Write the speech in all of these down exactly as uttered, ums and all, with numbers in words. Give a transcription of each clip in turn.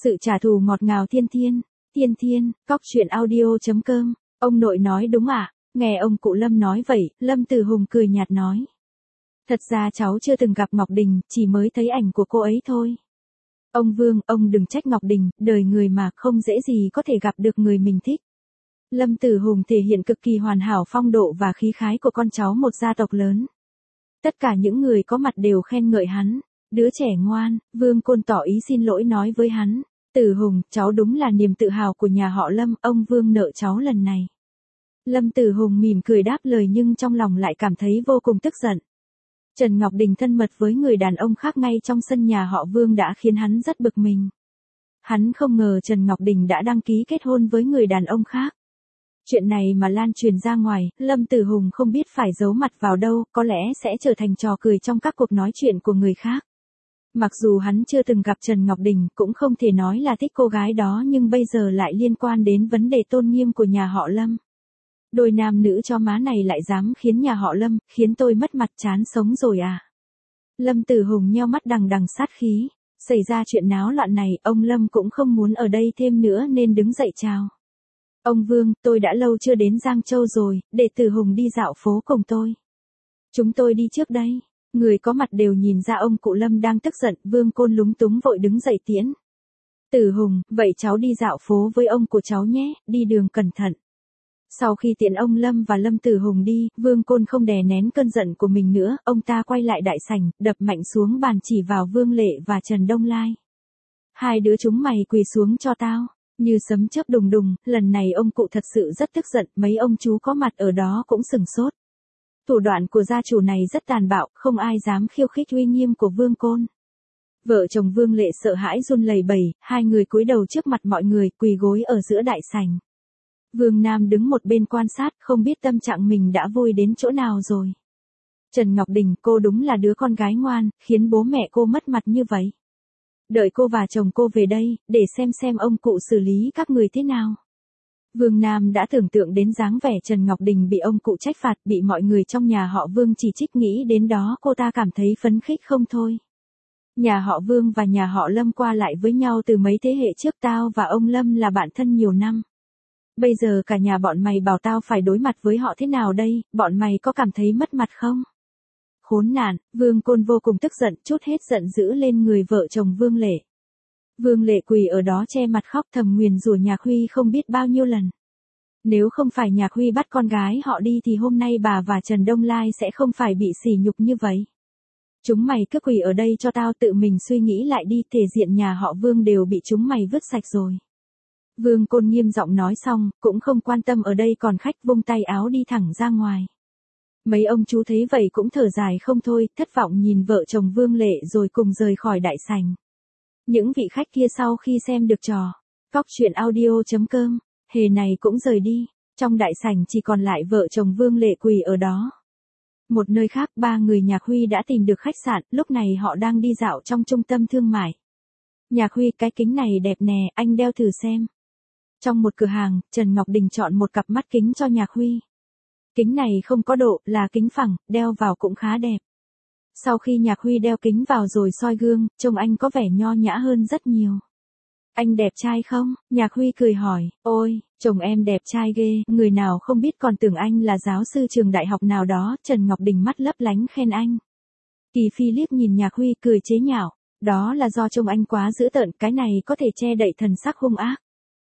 Sự trả thù ngọt ngào thiên thiên, thiên thiên, cóc truyện audio.com, ông nội nói đúng ạ. Nghe ông cụ Lâm nói vậy, Lâm Tử Hùng cười nhạt nói. Thật ra cháu chưa từng gặp Ngọc Đình, chỉ mới thấy ảnh của cô ấy thôi. Ông Vương, ông đừng trách Ngọc Đình, đời người mà không dễ gì có thể gặp được người mình thích. Lâm Tử Hùng thể hiện cực kỳ hoàn hảo phong độ và khí khái của con cháu một gia tộc lớn. Tất cả những người có mặt đều khen ngợi hắn. Đứa trẻ ngoan, Vương Côn tỏ ý xin lỗi nói với hắn. Tử Hùng, cháu đúng là niềm tự hào của nhà họ Lâm, ông Vương nợ cháu lần này. Lâm Tử Hùng mỉm cười đáp lời nhưng trong lòng lại cảm thấy vô cùng tức giận. Trần Ngọc Đình thân mật với người đàn ông khác ngay trong sân nhà họ Vương đã khiến hắn rất bực mình. Hắn không ngờ Trần Ngọc Đình đã đăng ký kết hôn với người đàn ông khác. Chuyện này mà lan truyền ra ngoài, Lâm Tử Hùng không biết phải giấu mặt vào đâu, có lẽ sẽ trở thành trò cười trong các cuộc nói chuyện của người khác. Mặc dù hắn chưa từng gặp Trần Ngọc Đình, cũng không thể nói là thích cô gái đó nhưng bây giờ lại liên quan đến vấn đề tôn nghiêm của nhà họ Lâm. Đôi nam nữ cho má này lại dám khiến nhà họ Lâm, khiến tôi mất mặt chán sống rồi à. Lâm Tử Hùng nheo mắt đằng đằng sát khí. Xảy ra chuyện náo loạn này, ông Lâm cũng không muốn ở đây thêm nữa nên đứng dậy chào. Ông Vương, tôi đã lâu chưa đến Giang Châu rồi, để Tử Hùng đi dạo phố cùng tôi. Chúng tôi đi trước đây. Người có mặt đều nhìn ra ông cụ Lâm đang tức giận, Vương Côn lúng túng vội đứng dậy tiễn. Tử Hùng, vậy cháu đi dạo phố với ông của cháu nhé, đi đường cẩn thận. Sau khi tiễn ông Lâm và Lâm Tử Hùng đi, Vương Côn không đè nén cơn giận của mình nữa, ông ta quay lại đại sảnh, đập mạnh xuống bàn chỉ vào Vương Lệ và Trần Đông Lai. Hai đứa chúng mày quỳ xuống cho tao. Như sấm chớp đùng đùng, lần này ông cụ thật sự rất tức giận, mấy ông chú có mặt ở đó cũng sừng sốt. Thủ đoạn của gia chủ này rất tàn bạo, không ai dám khiêu khích uy nghiêm của Vương Côn. Vợ chồng Vương Lệ sợ hãi run lẩy bẩy, hai người cúi đầu trước mặt mọi người, quỳ gối ở giữa đại sảnh. Vương Nam đứng một bên quan sát, không biết tâm trạng mình đã vui đến chỗ nào rồi. Trần Ngọc Đình, cô đúng là đứa con gái ngoan, khiến bố mẹ cô mất mặt như vậy. Đợi cô và chồng cô về đây, để xem xem ông cụ xử lý các người thế nào. Vương Nam đã tưởng tượng đến dáng vẻ Trần Ngọc Đình bị ông cụ trách phạt, bị mọi người trong nhà họ Vương chỉ trích, nghĩ đến đó cô ta cảm thấy phấn khích không thôi. Nhà họ Vương và nhà họ Lâm qua lại với nhau từ mấy thế hệ trước, tao và ông Lâm là bạn thân nhiều năm. Bây giờ cả nhà bọn mày bảo tao phải đối mặt với họ thế nào đây, bọn mày có cảm thấy mất mặt không? Khốn nạn, Vương Côn vô cùng tức giận, trút hết giận dữ lên người vợ chồng Vương Lệ. Vương Lệ quỳ ở đó che mặt khóc thầm nguyền rủa Nhạc Huy không biết bao nhiêu lần. Nếu không phải Nhạc Huy bắt con gái họ đi thì hôm nay bà và Trần Đông Lai sẽ không phải bị sỉ nhục như vậy. Chúng mày cứ quỳ ở đây cho tao tự mình suy nghĩ lại đi, thể diện nhà họ Vương đều bị chúng mày vứt sạch rồi. Vương Côn nghiêm giọng nói xong, cũng không quan tâm ở đây còn khách, vung tay áo đi thẳng ra ngoài. Mấy ông chú thấy vậy cũng thở dài không thôi, thất vọng nhìn vợ chồng Vương Lệ rồi cùng rời khỏi đại sảnh. Những vị khách kia sau khi xem được trò cóc truyện audio.com, hề này cũng rời đi. Trong đại sảnh chỉ còn lại vợ chồng Vương Lệ quỳ ở đó. Một nơi khác, ba người Nhạc Huy đã tìm được khách sạn, lúc này họ đang đi dạo trong trung tâm thương mại. Nhạc Huy, cái kính này đẹp nè, anh đeo thử xem. Trong một cửa hàng, Trần Ngọc Đình chọn một cặp mắt kính cho Nhạc Huy. Kính này không có độ, là kính phẳng, đeo vào cũng khá đẹp. Sau khi Nhạc Huy đeo kính vào rồi soi gương, trông anh có vẻ nho nhã hơn rất nhiều. Anh đẹp trai không? Nhạc Huy cười hỏi, ôi, chồng em đẹp trai ghê, người nào không biết còn tưởng anh là giáo sư trường đại học nào đó. Trần Ngọc Đình mắt lấp lánh khen anh. Kỳ Phi liếc nhìn Nhạc Huy cười chế nhạo, đó là do trông anh quá dữ tợn, cái này có thể che đậy thần sắc hung ác.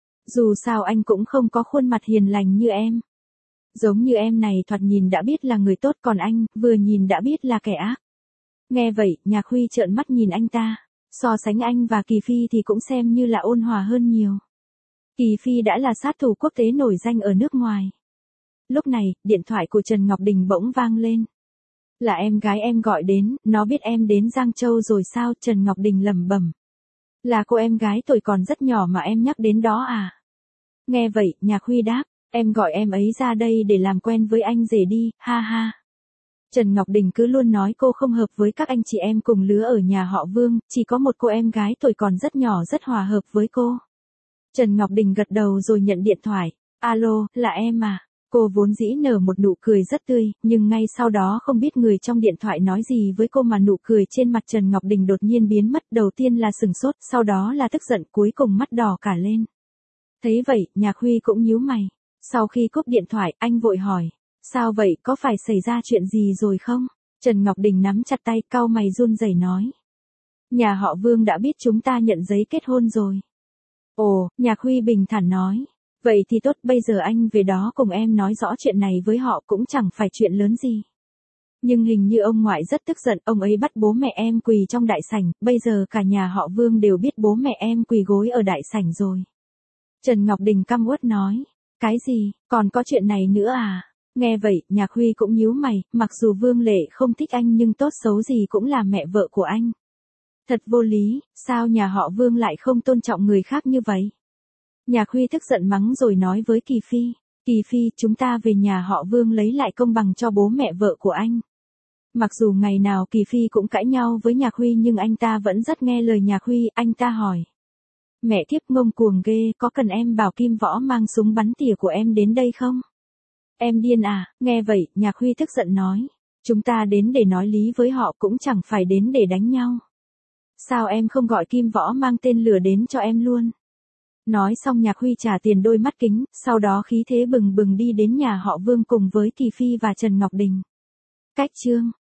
Dù sao anh cũng không có khuôn mặt hiền lành như em. Giống như em này thoạt nhìn đã biết là người tốt, còn anh, vừa nhìn đã biết là kẻ ác. Nghe vậy, Nhạc Huy trợn mắt nhìn anh ta. So sánh anh và Kỳ Phi thì cũng xem như là ôn hòa hơn nhiều. Kỳ Phi đã là sát thủ quốc tế nổi danh ở nước ngoài. Lúc này, điện thoại của Trần Ngọc Đình bỗng vang lên. Là em gái em gọi đến, nó biết em đến Giang Châu rồi sao? Trần Ngọc Đình lẩm bẩm. Là cô em gái tuổi còn rất nhỏ mà em nhắc đến đó à? Nghe vậy, Nhạc Huy đáp, em gọi em ấy ra đây để làm quen với anh rể đi, ha ha. Trần Ngọc Đình cứ luôn nói cô không hợp với các anh chị em cùng lứa ở nhà họ Vương, chỉ có một cô em gái tuổi còn rất nhỏ rất hòa hợp với cô. Trần Ngọc Đình gật đầu rồi nhận điện thoại. Alo, là em à? Cô vốn dĩ nở một nụ cười rất tươi, nhưng ngay sau đó không biết người trong điện thoại nói gì với cô mà nụ cười trên mặt Trần Ngọc Đình đột nhiên biến mất, đầu tiên là sừng sốt, sau đó là tức giận, cuối cùng mắt đỏ cả lên. Thấy vậy, Nhạc Huy cũng nhíu mày. Sau khi cúp điện thoại, anh vội hỏi, sao vậy, có phải xảy ra chuyện gì rồi không? Trần Ngọc Đình nắm chặt tay, cau mày run rẩy nói. Nhà họ Vương đã biết chúng ta nhận giấy kết hôn rồi. Ồ, Nhạc Huy bình thản nói. Vậy thì tốt, bây giờ anh về đó cùng em nói rõ chuyện này với họ, cũng chẳng phải chuyện lớn gì. Nhưng hình như ông ngoại rất tức giận, ông ấy bắt bố mẹ em quỳ trong đại sảnh, bây giờ cả nhà họ Vương đều biết bố mẹ em quỳ gối ở đại sảnh rồi. Trần Ngọc Đình căm uất nói. Cái gì, còn có chuyện này nữa à? Nghe vậy, Nhạc Huy cũng nhíu mày, mặc dù Vương Lệ không thích anh nhưng tốt xấu gì cũng là mẹ vợ của anh. Thật vô lý, sao nhà họ Vương lại không tôn trọng người khác như vậy? Nhạc Huy tức giận mắng rồi nói với Kỳ Phi. Kỳ Phi, chúng ta về nhà họ Vương lấy lại công bằng cho bố mẹ vợ của anh. Mặc dù ngày nào Kỳ Phi cũng cãi nhau với Nhạc Huy nhưng anh ta vẫn rất nghe lời Nhạc Huy, anh ta hỏi. Mẹ thiếp ngông cuồng ghê, có cần em bảo Kim Võ mang súng bắn tỉa của em đến đây không? Em điên à? Nghe vậy, Nhạc Huy tức giận nói. Chúng ta đến để nói lý với họ, cũng chẳng phải đến để đánh nhau. Sao em không gọi Kim Võ mang tên lửa đến cho em luôn? Nói xong Nhạc Huy trả tiền đôi mắt kính, sau đó khí thế bừng bừng đi đến nhà họ Vương cùng với Kỳ Phi và Trần Ngọc Đình. Cách chương